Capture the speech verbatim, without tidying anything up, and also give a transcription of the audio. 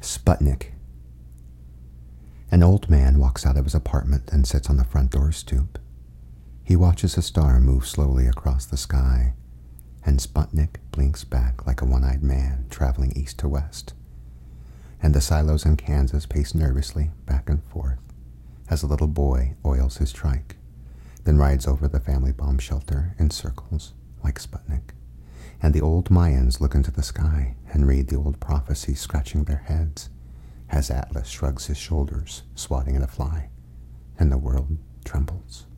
Sputnik. An old man walks out of his apartment and sits on the front door stoop. He watches a star move slowly across the sky, and Sputnik blinks back like a one-eyed man traveling east to west. And the silos in Kansas pace nervously back and forth as a little boy oils his trike, then rides over the family bomb shelter in circles like Sputnik. And the old Mayans look into the sky and read the old prophecies scratching their heads as Atlas shrugs his shoulders, swatting at a fly, and the world trembles.